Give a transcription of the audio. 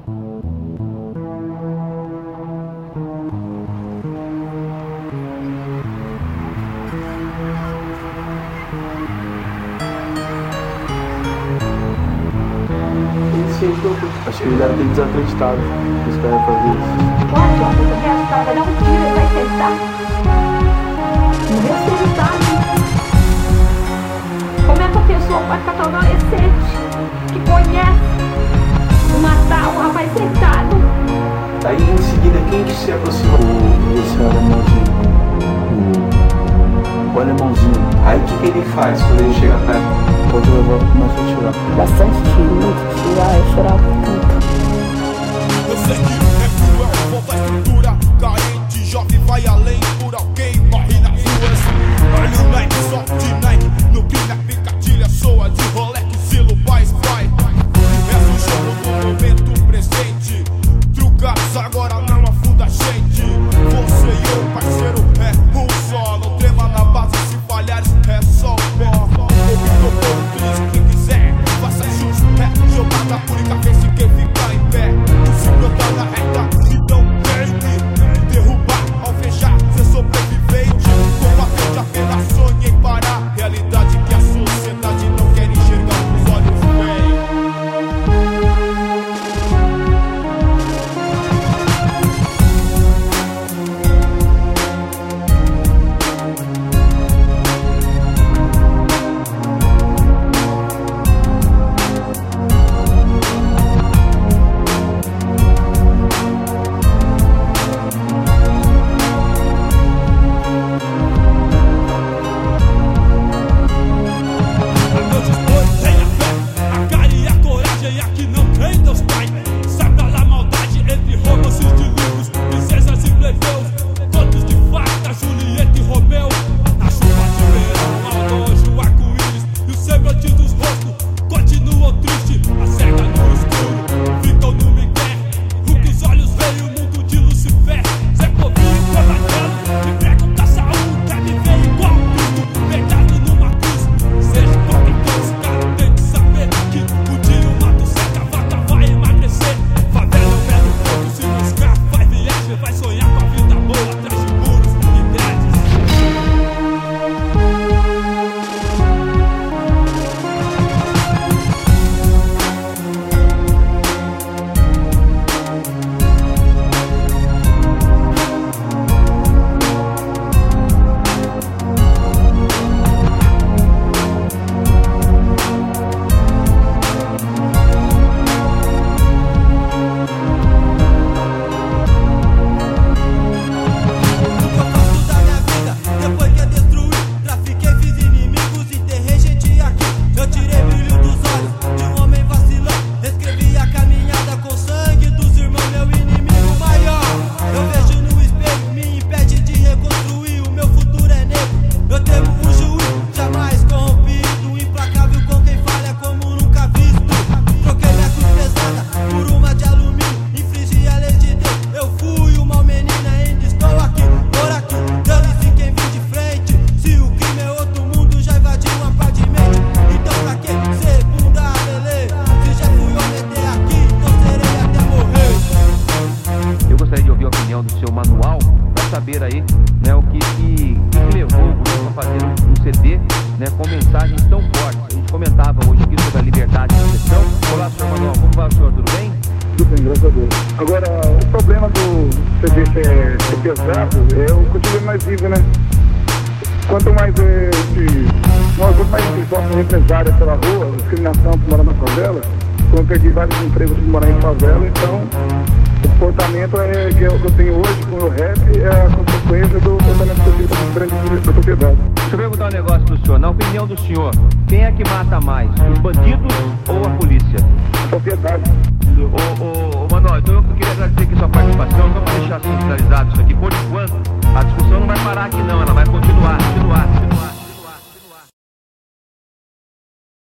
Acho que ele deve ter desacreditado que os caras faziam isso. Olha só, você quer assustar, vai dar um tiro e vai tentar. Morreu sentado. Como é que a pessoa pode catar um adolescente que conhece matar um rapaz sentado? Aí em seguida, quem que se aproxima? Esse alemãozinho. O alemãozinho. Aí o que ele faz quando ele chega perto? Quando o revólver começa a tirar. Bastante tiro, muito tiro. Eu chorava tanto. Eu sei que é cruel, volta a estrutura carente, jovem vai além por alguém, morre nas ruas. Olha o Nike, só de Nike, no que na picadilha soa de Rolex, Zilo, Boys, Boy. É o jogo do momento presente, trucados agora não afunda a gente. Você e eu, parceiro, é um só, não trema na base, se falhares é só o pé. Ouvindo todo triste, quem quiser, faça justo, é jogada pública, vê se quem fica em pé. Se brotar na reta, então perde. Derrubar, alvejar, ser sobrevivente. Combatente, apenas sonha em parar. Realidade que a sociedade não quer enxergar com os olhos bem. Aí, né, o que levou o grupo a fazer um CD, né, com mensagens tão fortes. A gente comentava hoje aqui sobre a liberdade de expressão. Olá, senhor Manuel, como vai o senhor? Tudo bem? Tudo bem, graças a Deus. Agora, o problema do CD ser pesado é o cotidiano mais vivo, né? Quanto mais quanto mais esforços empresários pela rua, discriminação por morar na favela, como eu perdi vários empregos por morar em favela, então o comportamento que eu tenho hoje com o rap é a consequência do comportamento que eu tive da sociedade. Deixa eu perguntar um negócio pro senhor. Na opinião do senhor, quem é que mata mais? Os bandidos ou a polícia? A sociedade. Ô Manuel, então eu queria agradecer aqui sua participação, só para deixar assim finalizado isso aqui. Por enquanto, a discussão não vai parar aqui não, ela vai continuar.